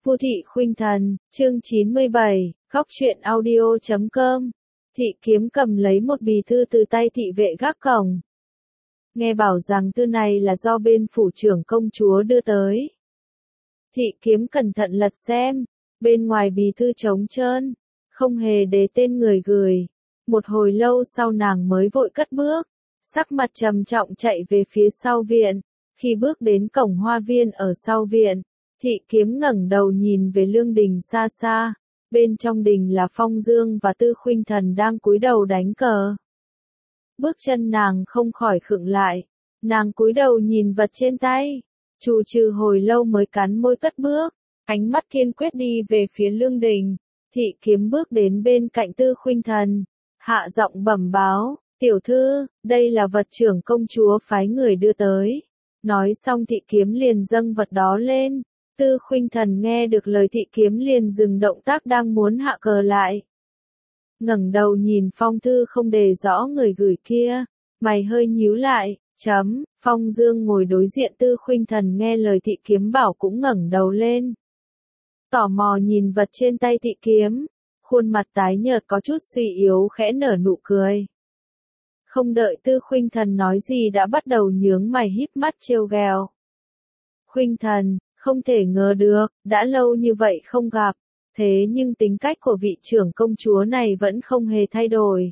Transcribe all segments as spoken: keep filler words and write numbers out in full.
Vu Thị Khuynh Thần, chương chín mươi bảy, góc truyện audio chấm com. Thị Kiếm cầm lấy một bì thư từ tay thị vệ gác cổng. Nghe bảo rằng thư này là do bên phủ trưởng công chúa đưa tới. Thị Kiếm cẩn thận lật xem, bên ngoài bì thư trống trơn, không hề để tên người gửi. Một hồi lâu sau nàng mới vội cất bước, sắc mặt trầm trọng chạy về phía sau viện. Khi bước đến cổng hoa viên ở sau viện, Thị Kiếm ngẩng đầu nhìn về lương đình xa xa, bên trong đình là Phong Dương và Tư Khuynh Thần đang cúi đầu đánh cờ. Bước chân nàng không khỏi khựng lại, nàng cúi đầu nhìn vật trên tay, trù trừ hồi lâu mới cắn môi cất bước, ánh mắt kiên quyết đi về phía lương đình. Thị Kiếm bước đến bên cạnh Tư Khuynh Thần, hạ giọng bẩm báo, tiểu thư, đây là vật trưởng công chúa phái người đưa tới. Nói xong Thị Kiếm liền dâng vật đó lên. Tư Khuynh Thần nghe được lời Thị Kiếm liền dừng động tác đang muốn hạ cờ lại. Ngẩng đầu nhìn phong thư không đề rõ người gửi kia, mày hơi nhíu lại, chấm, Phong Dương ngồi đối diện Tư Khuynh Thần nghe lời Thị Kiếm bảo cũng ngẩng đầu lên. Tò mò nhìn vật trên tay Thị Kiếm, khuôn mặt tái nhợt có chút suy yếu khẽ nở nụ cười. Không đợi Tư Khuynh Thần nói gì đã bắt đầu nhướng mày híp mắt trêu ghẹo. Khuynh Thần, không thể ngờ được, đã lâu như vậy không gặp, thế nhưng tính cách của vị trưởng công chúa này vẫn không hề thay đổi.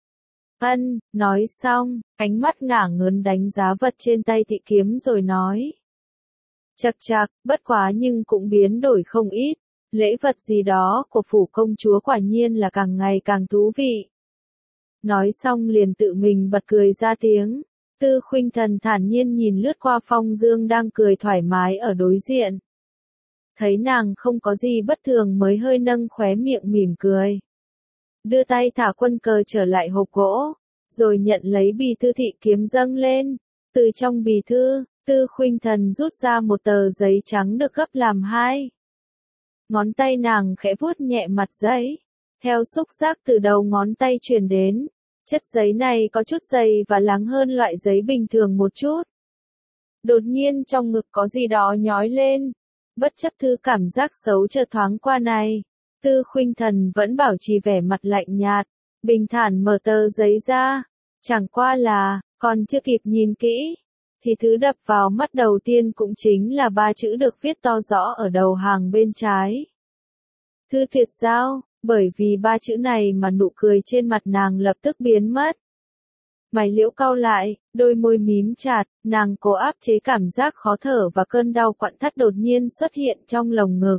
Ân, nói xong, ánh mắt ngả ngớn đánh giá vật trên tay Thị Kiếm rồi nói. Chậc chậc, bất quá nhưng cũng biến đổi không ít, lễ vật gì đó của phủ công chúa quả nhiên là càng ngày càng thú vị. Nói xong liền tự mình bật cười ra tiếng. Tư Khuynh Thần thản nhiên nhìn lướt qua Phong Dương đang cười thoải mái ở đối diện. Thấy nàng không có gì bất thường mới hơi nâng khóe miệng mỉm cười. Đưa tay thả quân cờ trở lại hộp gỗ, rồi nhận lấy bì thư Thị Kiếm dâng lên. Từ trong bì thư, Tư Khuynh Thần rút ra một tờ giấy trắng được gấp làm hai. Ngón tay nàng khẽ vuốt nhẹ mặt giấy, theo xúc giác từ đầu ngón tay truyền đến. Chất giấy này có chút dày và láng hơn loại giấy bình thường một chút. Đột nhiên trong ngực có gì đó nhói lên. Bất chấp thứ cảm giác xấu chợt thoáng qua này, Tư Khuynh Thần vẫn bảo trì vẻ mặt lạnh nhạt, bình thản mở tờ giấy ra. Chẳng qua là, còn chưa kịp nhìn kỹ, thì thứ đập vào mắt đầu tiên cũng chính là ba chữ được viết to rõ ở đầu hàng bên trái. Thư tuyệt giao. Bởi vì ba chữ này mà nụ cười trên mặt nàng lập tức biến mất. Mày liễu cau lại, đôi môi mím chặt, nàng cố áp chế cảm giác khó thở và cơn đau quặn thắt đột nhiên xuất hiện trong lồng ngực.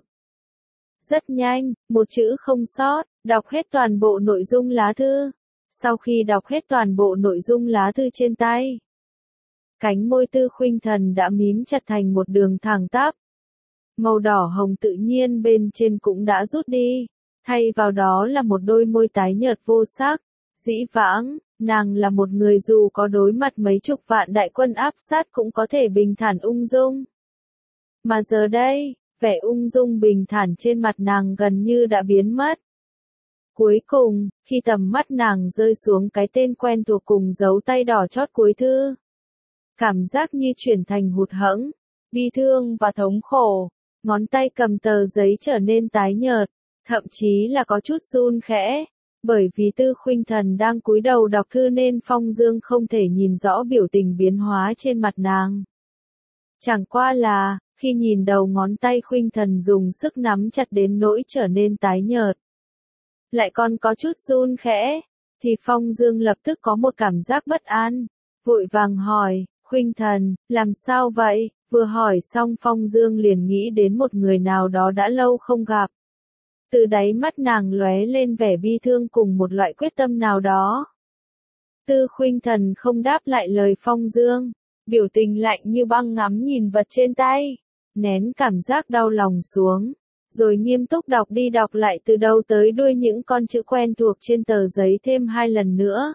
Rất nhanh, một chữ không sót, đọc hết toàn bộ nội dung lá thư. Sau khi đọc hết toàn bộ nội dung lá thư trên tay, cánh môi Tư Khuynh Thần đã mím chặt thành một đường thẳng tắp. Màu đỏ hồng tự nhiên bên trên cũng đã rút đi. Thay vào đó là một đôi môi tái nhợt vô sắc. Dĩ vãng, nàng là một người dù có đối mặt mấy chục vạn đại quân áp sát cũng có thể bình thản ung dung. Mà giờ đây, vẻ ung dung bình thản trên mặt nàng gần như đã biến mất. Cuối cùng, khi tầm mắt nàng rơi xuống cái tên quen thuộc cùng dấu tay đỏ chót cuối thư, cảm giác như chuyển thành hụt hẫng, bi thương và thống khổ, ngón tay cầm tờ giấy trở nên tái nhợt. Thậm chí là có chút run khẽ, bởi vì Tư Khuynh Thần đang cúi đầu đọc thư nên Phong Dương không thể nhìn rõ biểu tình biến hóa trên mặt nàng. Chẳng qua là, khi nhìn đầu ngón tay Khuynh Thần dùng sức nắm chặt đến nỗi trở nên tái nhợt, lại còn có chút run khẽ, thì Phong Dương lập tức có một cảm giác bất an, vội vàng hỏi, Khuynh Thần, làm sao vậy? Vừa hỏi xong Phong Dương liền nghĩ đến một người nào đó đã lâu không gặp. Từ đáy mắt nàng lóe lên vẻ bi thương cùng một loại quyết tâm nào đó. Tư Khuynh Thần không đáp lại lời Phong Dương, biểu tình lạnh như băng ngắm nhìn vật trên tay, nén cảm giác đau lòng xuống, rồi nghiêm túc đọc đi đọc lại từ đầu tới đuôi những con chữ quen thuộc trên tờ giấy thêm hai lần nữa.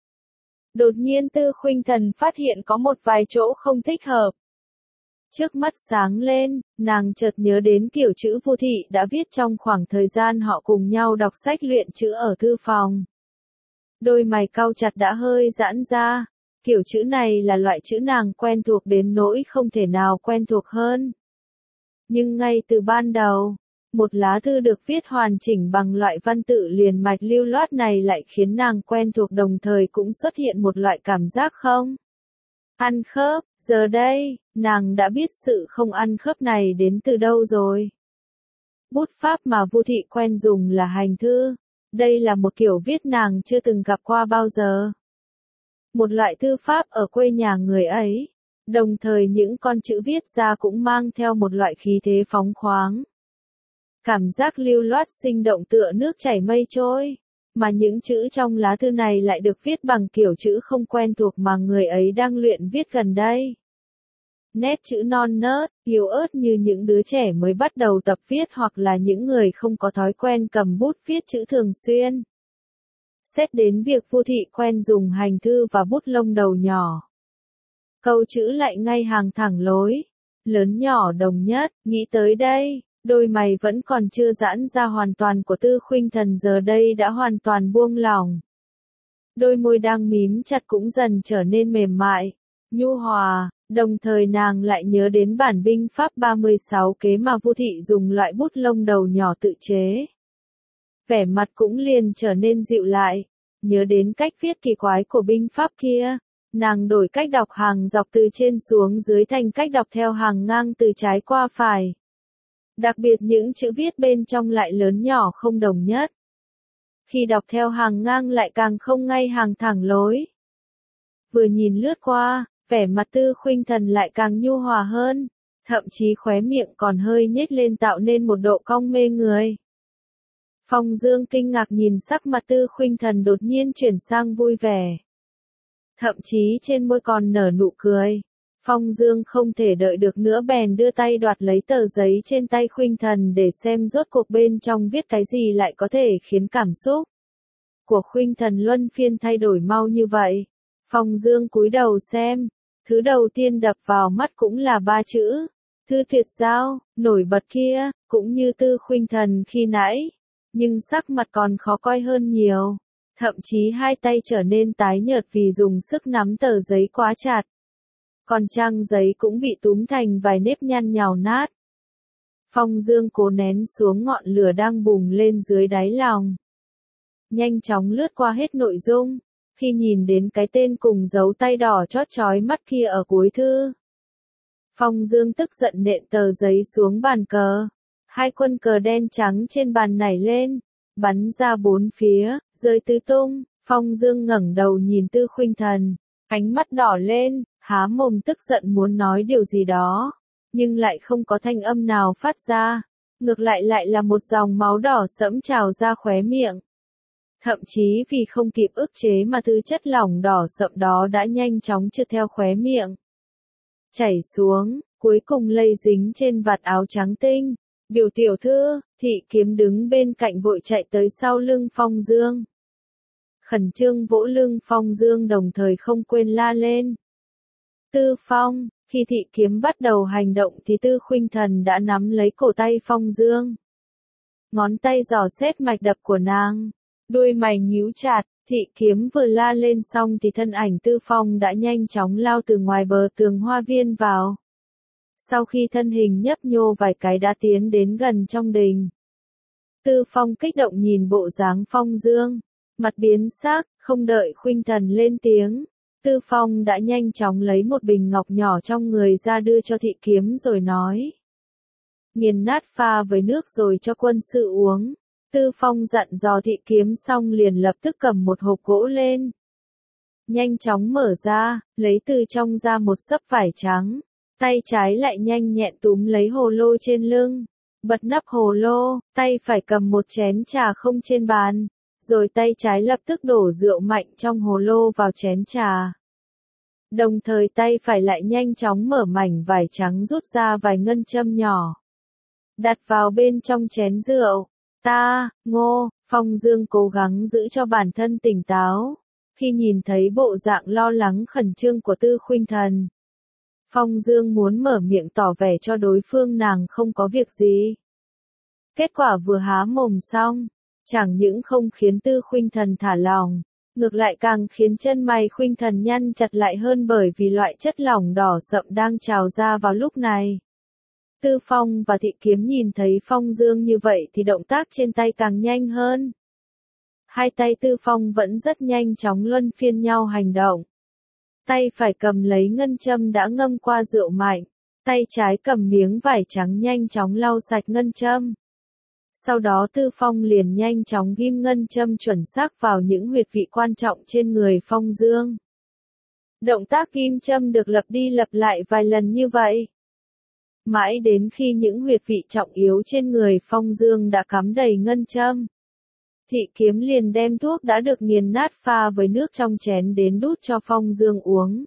Đột nhiên Tư Khuynh Thần phát hiện có một vài chỗ không thích hợp. Trước mắt sáng lên, nàng chợt nhớ đến kiểu chữ Vu Thị đã viết trong khoảng thời gian họ cùng nhau đọc sách luyện chữ ở thư phòng. Đôi mày cau chặt đã hơi giãn ra, kiểu chữ này là loại chữ nàng quen thuộc đến nỗi không thể nào quen thuộc hơn. Nhưng ngay từ ban đầu, Một lá thư được viết hoàn chỉnh bằng loại văn tự liền mạch lưu loát này lại khiến nàng quen thuộc, đồng thời cũng xuất hiện một loại cảm giác không ăn khớp. Giờ đây, nàng đã biết sự không ăn khớp này đến từ đâu rồi. Bút pháp mà Vu Thị quen dùng là hành thư. Đây là một kiểu viết nàng chưa từng gặp qua bao giờ. Một loại thư pháp ở quê nhà người ấy. Đồng thời những con chữ viết ra cũng mang theo một loại khí thế phóng khoáng. Cảm giác lưu loát sinh động tựa nước chảy mây trôi. Mà những chữ trong lá thư này lại được viết bằng kiểu chữ không quen thuộc mà người ấy đang luyện viết gần đây. Nét chữ non nớt, yếu ớt như những đứa trẻ mới bắt đầu tập viết hoặc là những người không có thói quen cầm bút viết chữ thường xuyên. Xét đến việc Vu Thị quen dùng hành thư và bút lông đầu nhỏ. Câu chữ lại ngay hàng thẳng lối, lớn nhỏ đồng nhất, nghĩ tới đây, đôi mày vẫn còn chưa giãn ra hoàn toàn của Tư Khuynh Thần giờ đây đã hoàn toàn buông lỏng. Đôi môi đang mím chặt cũng dần trở nên mềm mại, nhu hòa, đồng thời nàng lại nhớ đến bản binh pháp ba mươi sáu kế mà Vu Thị dùng loại bút lông đầu nhỏ tự chế. Vẻ mặt cũng liền trở nên dịu lại, nhớ đến cách viết kỳ quái của binh pháp kia. Nàng đổi cách đọc hàng dọc từ trên xuống dưới thành cách đọc theo hàng ngang từ trái qua phải. Đặc biệt những chữ viết bên trong lại lớn nhỏ không đồng nhất. Khi đọc theo hàng ngang lại càng không ngay hàng thẳng lối. Vừa nhìn lướt qua, vẻ mặt Tư Khuynh Thần lại càng nhu hòa hơn, thậm chí khóe miệng còn hơi nhếch lên tạo nên một độ cong mê người. Phong Dương kinh ngạc nhìn sắc mặt Tư Khuynh Thần đột nhiên chuyển sang vui vẻ. Thậm chí trên môi còn nở nụ cười. Phong Dương không thể đợi được nữa bèn đưa tay đoạt lấy tờ giấy trên tay Khuynh Thần để xem rốt cuộc bên trong viết cái gì lại có thể khiến cảm xúc của Khuynh Thần luân phiên thay đổi mau như vậy. Phong Dương cúi đầu xem, thứ đầu tiên đập vào mắt cũng là ba chữ, Thư Tuyệt Giao, nổi bật kia, cũng như Tư Khuynh Thần khi nãy, nhưng sắc mặt còn khó coi hơn nhiều. Thậm chí hai tay trở nên tái nhợt vì dùng sức nắm tờ giấy quá chặt. Còn trang giấy cũng bị túm thành vài nếp nhăn nhào nát. Phong Dương cố nén xuống ngọn lửa đang bùng lên dưới đáy lòng. Nhanh chóng lướt qua hết nội dung, khi nhìn đến cái tên cùng dấu tay đỏ chót chói mắt kia ở cuối thư. Phong Dương tức giận nện tờ giấy xuống bàn cờ. Hai quân cờ đen trắng trên bàn nảy lên, bắn ra bốn phía, rơi tứ tung. Phong Dương ngẩng đầu nhìn Tư Khuynh Thần, ánh mắt đỏ lên, há mồm tức giận muốn nói điều gì đó, nhưng lại không có thanh âm nào phát ra, ngược lại lại là một dòng máu đỏ sẫm trào ra khóe miệng. Thậm chí vì không kịp ức chế mà thứ chất lỏng đỏ sậm đó đã nhanh chóng trượt theo khóe miệng, chảy xuống, cuối cùng lây dính trên vạt áo trắng tinh. Biểu tiểu thư, Thị Kiếm đứng bên cạnh vội chạy tới sau lưng Phong Dương. Khẩn trương vỗ lưng Phong Dương đồng thời không quên la lên. Tư Phong, khi Thị Kiếm bắt đầu hành động thì Tư Khuynh Thần đã nắm lấy cổ tay Phong Dương. Ngón tay dò xét mạch đập của nàng, đuôi mày nhíu chặt, Thị Kiếm vừa la lên xong thì thân ảnh Tư Phong đã nhanh chóng lao từ ngoài bờ tường hoa viên vào. Sau khi thân hình nhấp nhô vài cái đã tiến đến gần trong đình. Tư Phong kích động nhìn bộ dáng Phong Dương, mặt biến sắc, không đợi Khuynh Thần lên tiếng. Tư Phong đã nhanh chóng lấy một bình ngọc nhỏ trong người ra đưa cho Thị Kiếm rồi nói. Nghiền nát pha với nước rồi cho quân sự uống. Tư Phong dặn dò Thị Kiếm xong liền lập tức cầm một hộp gỗ lên. Nhanh chóng mở ra, lấy từ trong ra một xấp vải trắng. Tay trái lại nhanh nhẹn túm lấy hồ lô trên lưng, bật nắp hồ lô, tay phải cầm một chén trà không trên bàn, rồi tay trái lập tức đổ rượu mạnh trong hồ lô vào chén trà. Đồng thời tay phải lại nhanh chóng mở mảnh vải trắng rút ra vài ngân châm nhỏ, đặt vào bên trong chén rượu. Ta, Ngô, Phong Dương cố gắng giữ cho bản thân tỉnh táo, khi nhìn thấy bộ dạng lo lắng khẩn trương của Tư Khuynh Thần. Phong Dương muốn mở miệng tỏ vẻ cho đối phương nàng không có việc gì. Kết quả vừa há mồm xong, chẳng những không khiến Tư Khuynh Thần thả lòng, ngược lại càng khiến chân mày Khuynh Thần nhăn chặt lại hơn bởi vì loại chất lỏng đỏ sậm đang trào ra vào lúc này. Tư Phong và Thị Kiếm nhìn thấy Phong Dương như vậy thì động tác trên tay càng nhanh hơn. Hai tay Tư Phong vẫn rất nhanh chóng luân phiên nhau hành động. Tay phải cầm lấy ngân châm đã ngâm qua rượu mạnh, tay trái cầm miếng vải trắng nhanh chóng lau sạch ngân châm. Sau đó Tư Phong liền nhanh chóng ghim ngân châm chuẩn xác vào những huyệt vị quan trọng trên người Phong Dương. Động tác ghim châm được lặp đi lặp lại vài lần như vậy. Mãi đến khi những huyệt vị trọng yếu trên người Phong Dương đã cắm đầy ngân châm. Thị Kiếm liền đem thuốc đã được nghiền nát pha với nước trong chén đến đút cho Phong Dương uống.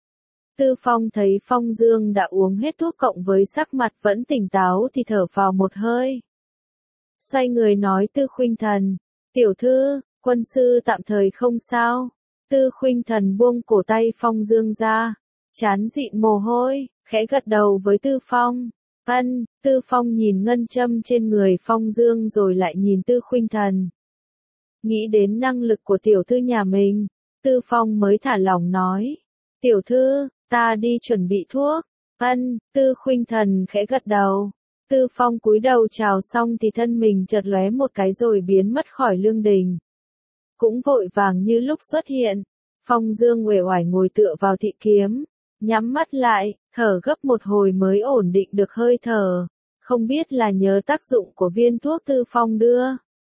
Tư Phong thấy Phong Dương đã uống hết thuốc cộng với sắc mặt vẫn tỉnh táo thì thở vào một hơi. Xoay người nói Tư Khuynh Thần, tiểu thư, quân sư tạm thời không sao. Tư Khuynh Thần buông cổ tay Phong Dương ra, trán dịn mồ hôi, khẽ gật đầu với Tư Phong. Ân, Tư Phong nhìn ngân châm trên người Phong Dương rồi lại nhìn Tư Khuynh Thần. Nghĩ đến năng lực của tiểu thư nhà mình, Tư Phong mới thả lỏng nói. Tiểu thư, ta đi chuẩn bị thuốc. Ân, Tư Khuynh Thần khẽ gật đầu. Tư Phong cúi đầu chào xong thì thân mình chợt lóe một cái rồi biến mất khỏi lương đình. Cũng vội vàng như lúc xuất hiện, Phong Dương uể oải ngồi tựa vào Thị Kiếm, nhắm mắt lại, thở gấp một hồi mới ổn định được hơi thở, không biết là nhớ tác dụng của viên thuốc Tư Phong đưa,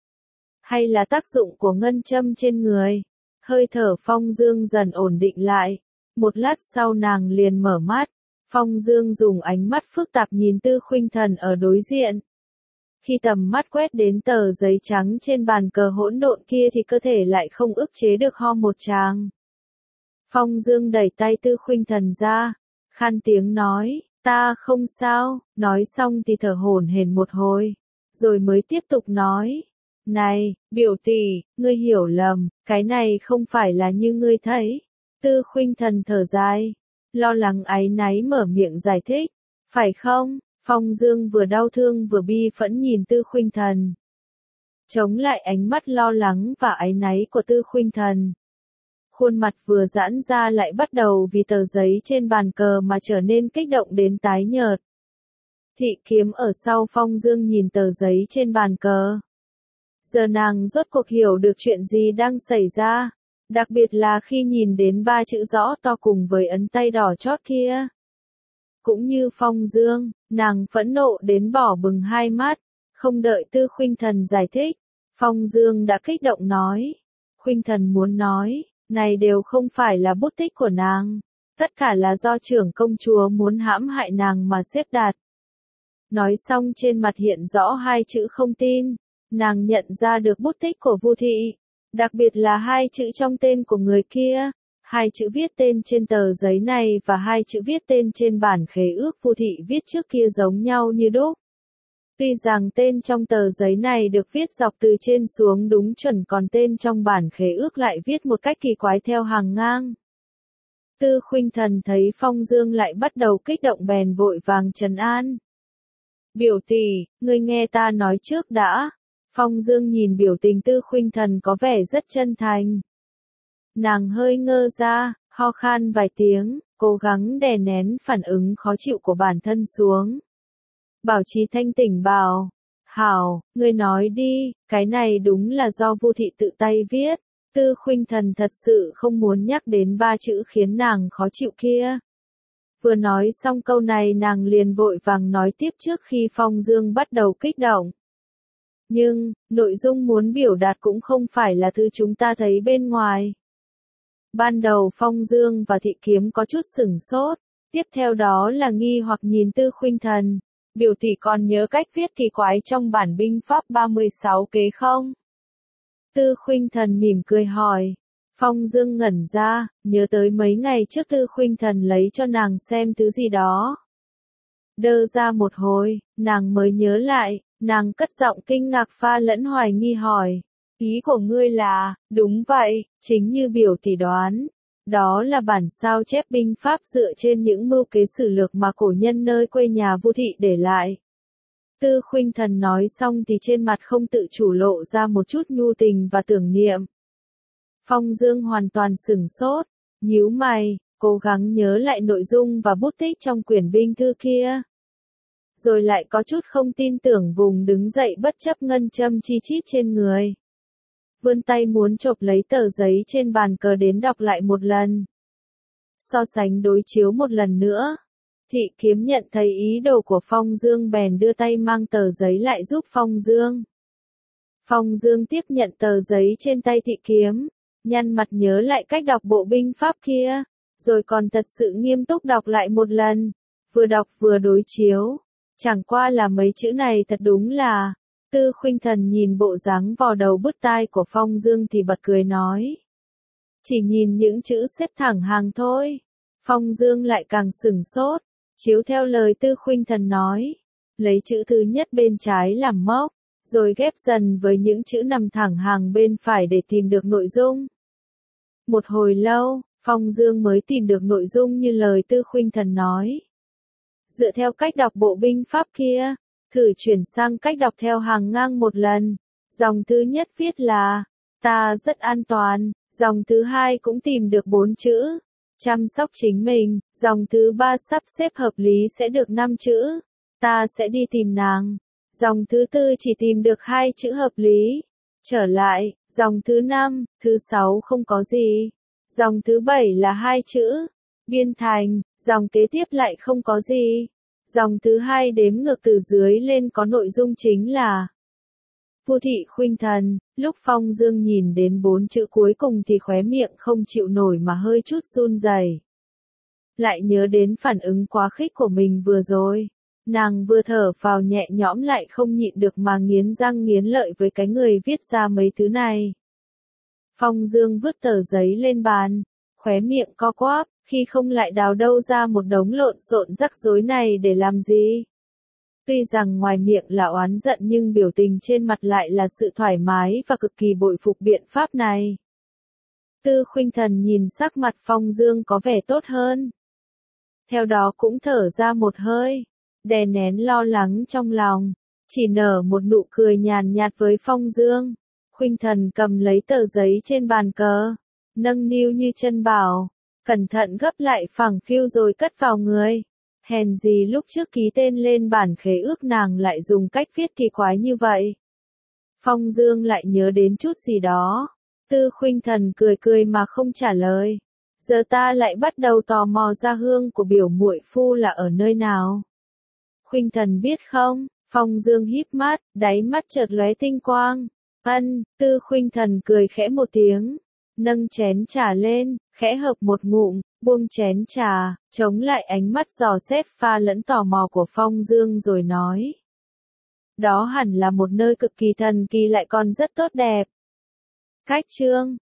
hay là tác dụng của ngân châm trên người. Hơi thở Phong Dương dần ổn định lại, một lát sau nàng liền mở mắt. Phong Dương dùng ánh mắt phức tạp nhìn Tư Khuynh Thần ở đối diện. Khi tầm mắt quét đến tờ giấy trắng trên bàn cờ hỗn độn kia thì cơ thể lại không ức chế được ho một tràng. Phong Dương đẩy tay Tư Khuynh Thần ra, khan tiếng nói, ta không sao, nói xong thì thở hổn hển một hồi, rồi mới tiếp tục nói, này, biểu tỷ, ngươi hiểu lầm, cái này không phải là như ngươi thấy. Tư Khuynh Thần thở dài, lo lắng áy náy mở miệng giải thích, phải không? Phong Dương vừa đau thương vừa bi phẫn nhìn Tư Khuynh Thần. Chống lại ánh mắt lo lắng và áy náy của Tư Khuynh Thần. Khuôn mặt vừa giãn ra lại bắt đầu vì tờ giấy trên bàn cờ mà trở nên kích động đến tái nhợt. Thị Kiếm ở sau Phong Dương nhìn tờ giấy trên bàn cờ. Giờ nàng rốt cuộc hiểu được chuyện gì đang xảy ra, đặc biệt là khi nhìn đến ba chữ rõ to cùng với ấn tay đỏ chót kia. Cũng như Phong Dương, nàng phẫn nộ đến bỏ bừng hai mắt, không đợi Tư Khuynh Thần giải thích. Phong Dương đã kích động nói, Khuynh Thần muốn nói, này đều không phải là bút tích của nàng, tất cả là do trưởng công chúa muốn hãm hại nàng mà xếp đặt. Nói xong trên mặt hiện rõ hai chữ không tin, nàng nhận ra được bút tích của Vu Thị, đặc biệt là hai chữ trong tên của người kia. Hai chữ viết tên trên tờ giấy này và hai chữ viết tên trên bản khế ước Vu Thị viết trước kia giống nhau như đúc. Tuy rằng tên trong tờ giấy này được viết dọc từ trên xuống đúng chuẩn còn tên trong bản khế ước lại viết một cách kỳ quái theo hàng ngang. Tư Khuynh Thần thấy Phong Dương lại bắt đầu kích động bèn vội vàng trấn an. Biểu tỷ, ngươi nghe ta nói trước đã. Phong Dương nhìn biểu tình Tư Khuynh Thần có vẻ rất chân thành. Nàng hơi ngơ ra, ho khan vài tiếng, cố gắng đè nén phản ứng khó chịu của bản thân xuống. Bảo trì thanh tỉnh bảo, hảo, ngươi nói đi, cái này đúng là do Vu Thị tự tay viết. Tư Khuynh Thần thật sự không muốn nhắc đến ba chữ khiến nàng khó chịu kia. Vừa nói xong câu này nàng liền vội vàng nói tiếp trước khi Phong Dương bắt đầu kích động. Nhưng, nội dung muốn biểu đạt cũng không phải là thứ chúng ta thấy bên ngoài. Ban đầu Phong Dương và Thị Kiếm có chút sửng sốt, tiếp theo đó là nghi hoặc nhìn Tư Khuynh Thần. Biểu tỷ còn nhớ cách viết kỳ quái trong bản binh pháp ba mươi sáu kế không? Tư Khuynh Thần mỉm cười hỏi. Phong Dương ngẩn ra, nhớ tới mấy ngày trước Tư Khuynh Thần lấy cho nàng xem thứ gì đó. Đơ ra một hồi, nàng mới nhớ lại, nàng cất giọng kinh ngạc pha lẫn hoài nghi hỏi. Ý của ngươi là, đúng vậy, chính như biểu tỷ đoán. Đó là bản sao chép binh pháp dựa trên những mưu kế sử lược mà cổ nhân nơi quê nhà Vu Thị để lại. Tư Khuynh Thần nói xong thì trên mặt không tự chủ lộ ra một chút nhu tình và tưởng niệm. Phong Dương hoàn toàn sửng sốt, nhíu mày, cố gắng nhớ lại nội dung và bút tích trong quyển binh thư kia. rồi lại có chút không tin tưởng vùng đứng dậy bất chấp ngân châm chi chít trên người. Vươn tay muốn chộp lấy tờ giấy trên bàn cờ đến đọc lại một lần. So sánh đối chiếu một lần nữa. Thị kiếm nhận thấy ý đồ của Phong Dương bèn đưa tay mang tờ giấy lại giúp Phong Dương. Phong Dương tiếp nhận tờ giấy trên tay thị kiếm, nhăn mặt nhớ lại cách đọc bộ binh pháp kia, rồi còn thật sự nghiêm túc đọc lại một lần, vừa đọc vừa đối chiếu. Chẳng qua là mấy chữ này thật đúng là, Tư Khuynh Thần nhìn bộ dáng vò đầu bứt tai của Phong Dương thì bật cười nói. Chỉ nhìn những chữ xếp thẳng hàng thôi. Phong Dương lại càng sửng sốt, chiếu theo lời Tư Khuynh Thần nói. Lấy chữ thứ nhất bên trái làm mốc, rồi ghép dần với những chữ nằm thẳng hàng bên phải để tìm được nội dung. Một hồi lâu, Phong Dương mới tìm được nội dung như lời Tư Khuynh Thần nói. Dựa theo cách đọc bộ binh pháp kia, thử chuyển sang cách đọc theo hàng ngang một lần. Dòng thứ nhất viết là, ta rất an toàn. Dòng thứ hai cũng tìm được bốn chữ, chăm sóc chính mình. Dòng thứ ba sắp xếp hợp lý sẽ được năm chữ, ta sẽ đi tìm nàng. Dòng thứ tư chỉ tìm được hai chữ hợp lý, trở lại. Dòng thứ năm, thứ sáu không có gì. Dòng thứ bảy là hai chữ, biên thành. Dòng kế tiếp lại không có gì. Dòng thứ hai đếm ngược từ dưới lên có nội dung chính là Vu Thị Khuynh Thần. Lúc Phong Dương nhìn đến bốn chữ cuối cùng thì khóe miệng không chịu nổi mà hơi chút run rẩy. Lại nhớ đến phản ứng quá khích của mình vừa rồi. Nàng vừa thở phào nhẹ nhõm lại không nhịn được mà nghiến răng nghiến lợi với cái người viết ra mấy thứ này. Phong Dương vứt tờ giấy lên bàn, khóe miệng co quắp, khi không lại đào đâu ra một đống lộn xộn rắc rối này để làm gì. Tuy rằng ngoài miệng là oán giận nhưng biểu tình trên mặt lại là sự thoải mái và cực kỳ bội phục biện pháp này. Tư Khuynh Thần nhìn sắc mặt Phong Dương có vẻ tốt hơn. Theo đó cũng thở ra một hơi, đè nén lo lắng trong lòng, chỉ nở một nụ cười nhàn nhạt với Phong Dương. Khuynh Thần cầm lấy tờ giấy trên bàn cờ, nâng niu như chân bảo, cẩn thận gấp lại phẳng phiu rồi cất vào người. Hèn gì lúc trước ký tên lên bản khế ước nàng lại dùng cách viết kỳ quái như vậy. Phong Dương lại nhớ đến chút gì đó. Tư Khuynh Thần cười cười mà không trả lời. Giờ ta lại bắt đầu tò mò ra hương của biểu muội phu là ở nơi nào. Khuynh Thần biết không? Phong Dương híp mắt, đáy mắt chợt lóe tinh quang. Ân, Tư Khuynh Thần cười khẽ một tiếng, nâng chén trà lên, khẽ hợp một ngụm, buông chén trà, chống lại ánh mắt dò xét pha lẫn tò mò của Phong Dương rồi nói. Đó hẳn là một nơi cực kỳ thần kỳ lại còn rất tốt đẹp. Cách chương